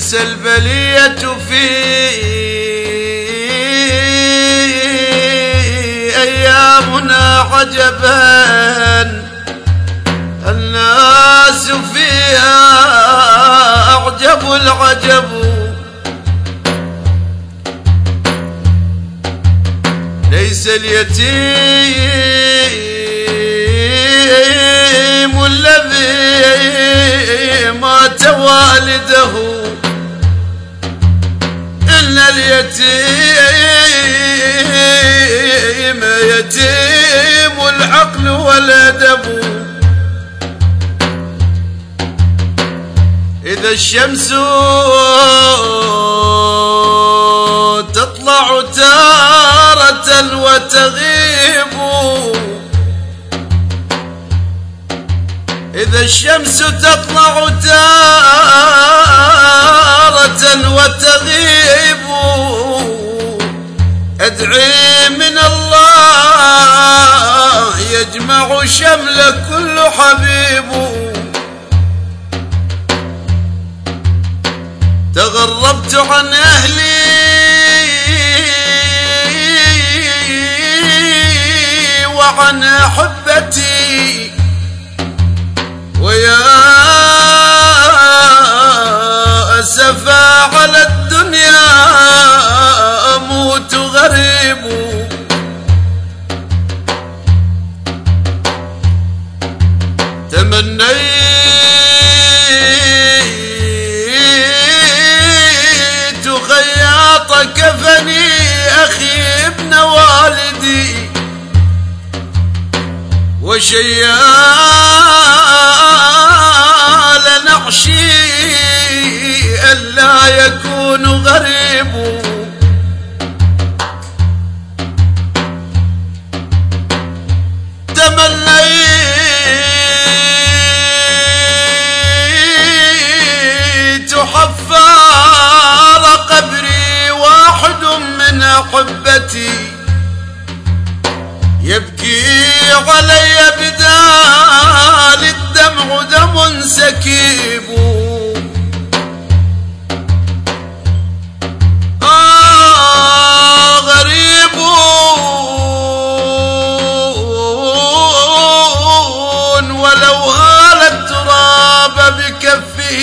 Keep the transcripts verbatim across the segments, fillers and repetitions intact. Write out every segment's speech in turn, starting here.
ليس البلية في أيامنا عجبا، الناس فيها أعجب العجب. ليس اليتيم الذي مات والده، إن اليتيم يتيم العقل والأدب. إذا الشمس تطلع تارة وتغيب، إذا الشمس تطلع تارة وتغيب، أدعي من الله يجمع شمل كل حبيب. تغربت عن أهلي وعن أحبتي، ويا أسفا على الدنيا أموت غريب. تمنيت خياط كفني أخي ابن والدي، وشيال نعشي ألا يكون غريب. تمنيت حفار قبري واحد من أحبتي، يبكي علي بدال الدمع دم سكيب. آه غريب ولو هال التراب بكفه،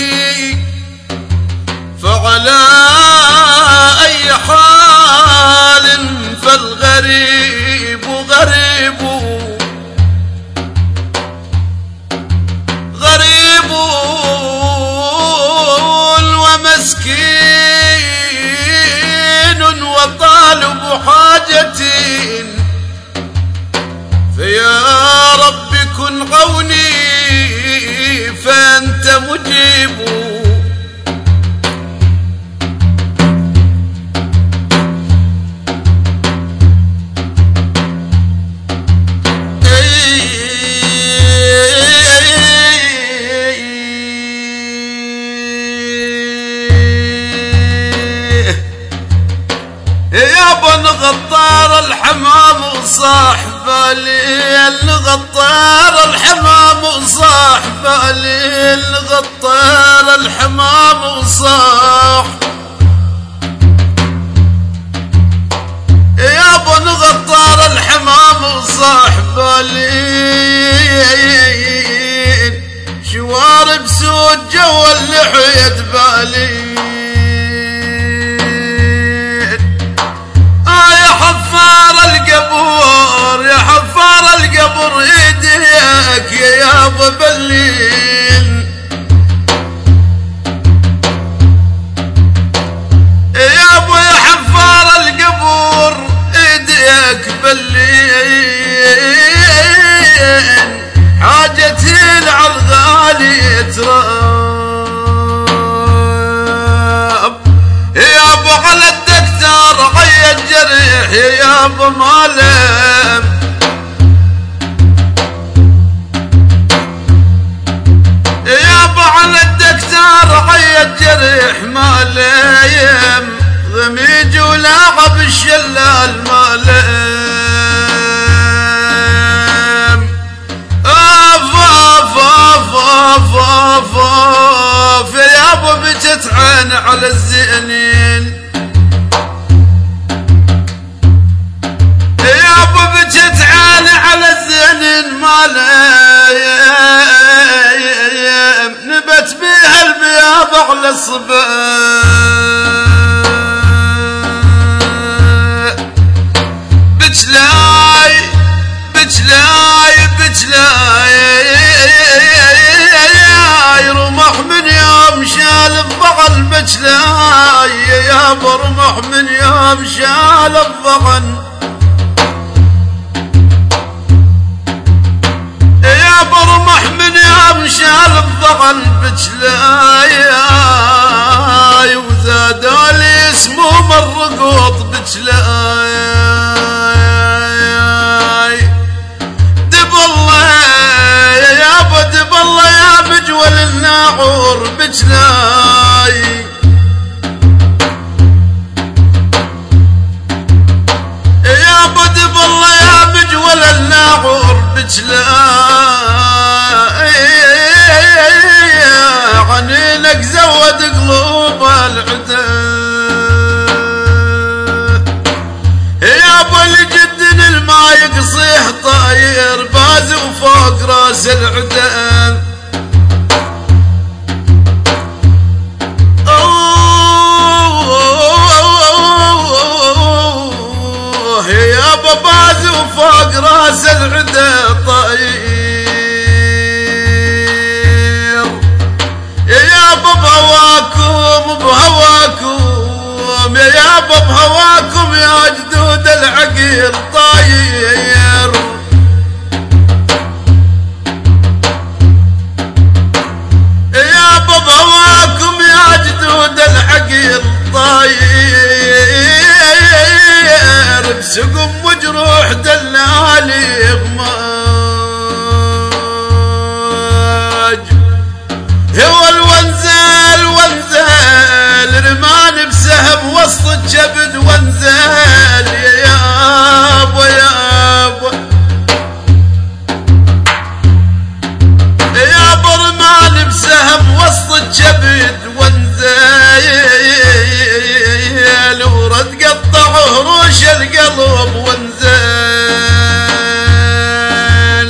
فعلى أي حال فالغريب غريب. غريب ومسكين وطالب حاجة، فيا رب كن عوني فأنت مجيب. يا بن غطار الحمام وصاحب الليل، غطار الحمام وصاحب الليل، غطار الحمام وصاح. يا بن غطار الحمام وصاحب الليل، شوارب سود جو اللحية بالي. حفار القبور يا حفار القبر ايديك يا يابا بالليل، يابا يا حفار القبور ايديك بالليل، حاجتي العالغالي تراب. يابا على الدكتور غير الجريح يا ابو مالم، يا ابو على الدكتور غير الجريح مالم، غميج ولاعب الشلال مالم. اف اف اف اف اف يا ابو بجت عين على الزينين يا ابو بجت عين على الزينين مالي نبت بيها البياض على الصباح بجلاي بجلاي بجلاي رمح من يوم شال الضغن بجلاي يا برمح من يوم شال الضغن يا برمح من يوم شال الضغن بجلاي وزادوا لي سموم الرقوط بجلاي الناعور بجلاي يا بدب الله يا بجول الناعور بجلاي عنينك زود قلوب العدا يا ابو الجد الماء يقصيح طاير باز وفوق راس العدا باز وفوق راس العدا طاير يا باب هواكم بهواكم يا باب هواكم يا جدود العقيل طاير يا باب هواكم يا جدود العقيل طاير بسقم وجروح دلالي غماج هو الونزال ونزال رمان بسهم وسط الجبد ونزال يا ابو يا ابو يا ابو رمان بسهم وسط الجبد ونزال ورد قطعه روش القلب ونزال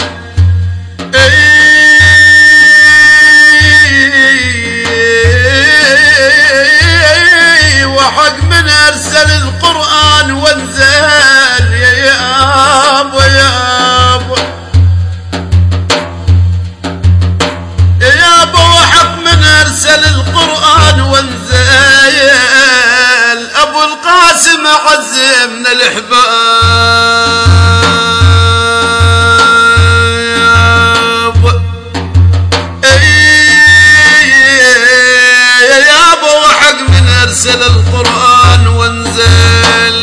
اي وحق من ارسل القرآن ونزال يا ابو يا ابو يا ابو وحق من ارسل القرآن ونزال ابو القاسم عز من الاحباب يا ابو حق من ارسل القرآن وانزل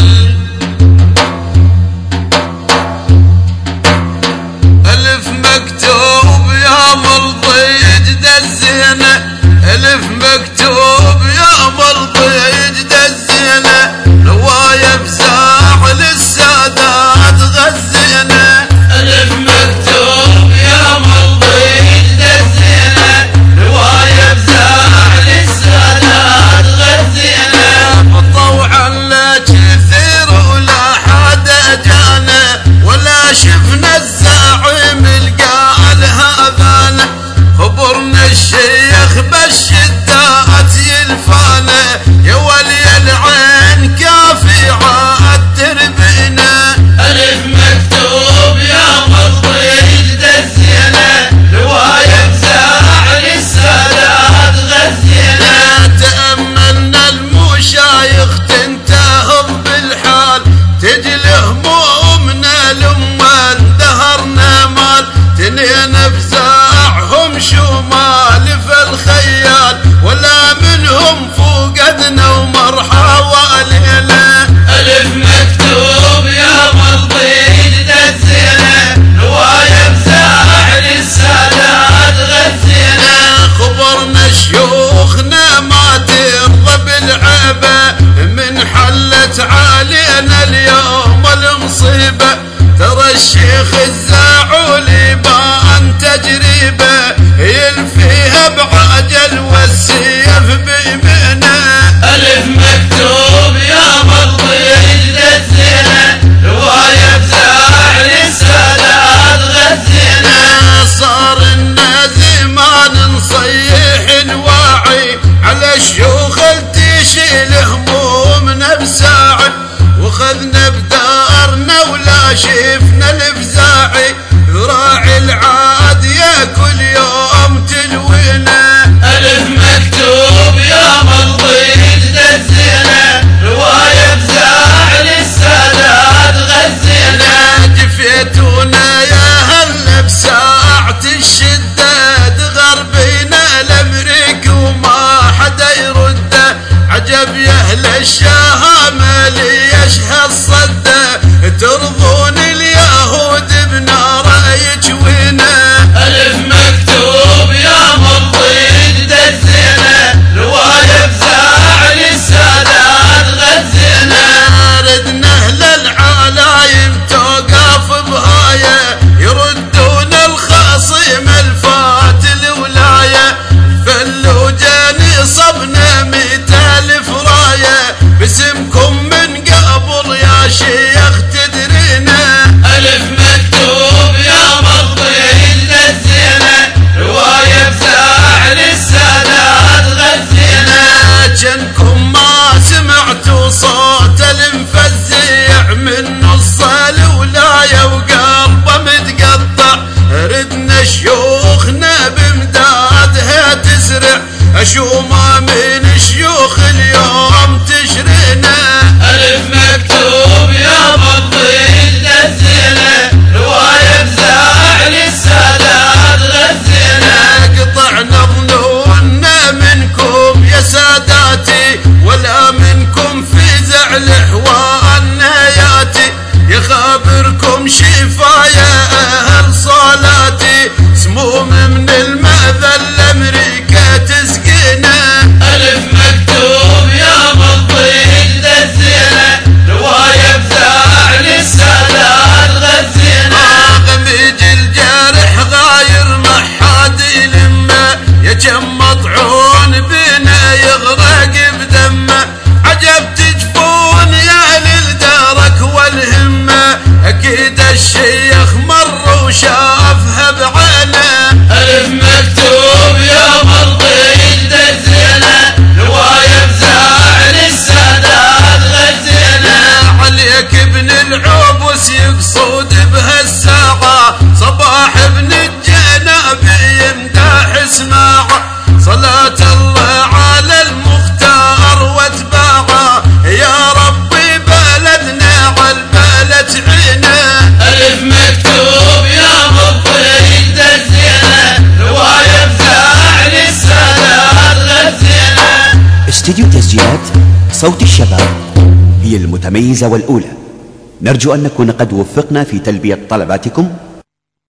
الف مكتوب يا مرضي يجد الزينة الف مكتوب يا مرضي يجد الزينة رواية بزاعل السادات غزينة ألف مكتوب يا مرضي يجد الزينة رواية بزاعل السادات غزينة طوعا لا كثير ولا حد جانا ولا شفنا الزعيم القال هذانا خبرنا الشيخ بالشدات يلفانا يا ولي العين كافي عاد تربينا ألف مكتوب يا مرضي يجد الزينة رواية بزاعل السادات غزينة تأملنا المشايخ تنتهض بالحال تجي همومنا لما اندهرنا مال تنين بزاعهم شمال في الخيال ولا منهم فوقدنا ومرحى والينا ألف مكتوب يا مرضي يجد الزينة رواية بزاعل السادات غزينة خبرنا شيوخنا ما ترضى بالعيبة من حلت علينا اليوم المصيبة ترى الشيخ الزاعولي بان تجريبه يلفيها بعجل والسيف بيمنه كاشفنا الافزاعي راعي العادية كل يوم تلوينا. ألف مكتوب يا مضيد دزينا رواية بزاعل السادات غزينا. جفيتونا يا هل بساعة الشدة غربينا الامريك وما حدا يرده. عجب يا اهل الشهامة ليش هالصدة ترضون اليهود بنار يجوينا. ألف مكتوب يا مضيد دزينا رواية بزاعل السادات غزينا. ردنا اهل العلايم توقف بهاية يردون الخصيم الفات الولاية. فلوجاني صبنا مئة الف راية باسمكم من قبل يا شيخ تدرينا. ألف مكتوب يا مضيد دزينا رواية بزاعل السادات غزينا. جنكم ما سمعتوا صوت المفزع من نص الولاية وقلبه متقطع. ردنا شيوخنا بمدادها تسرع اشومة من شيوخ اليوم تشرينا. ألف مكتوب يا مضيد دزينا رواية بزاعل السادات غزينا. قطعنا ظنونا منكم يا ساداتي ولا منكم في زعل احوالنا ياتي. يخابركم شفايا اهل صلاتي سموم من المأذى الامريكا تسقينا. ألف مكتوب يا مضيد دزينا رواية بزاعل السادات غزينا. غميج الجارح غاير ما حد يلمه يا جم مطعون بنا يغرق بدمه. عجب تجفون يا للدرك والهمه اكيد الشيخ مر وشافها بعينه. ألف مكتوب يا مضيد دزينا رواية بزاعل السادات غزينا. عليك ابن العبس يقصد بهالساعة صباح ابن الجنابي يمدح اسماعه. صلاة الله على المختار واتباعه يا ربي بلدنا عالبلد عينه. ألف مكتوب يا مضيد دزينا رواية بزاعل السادات غزينا. استديو تسجيلات صوت الشباب هي المتميزة والأولى. نرجو أن نكون قد وفقنا في تلبية طلباتكم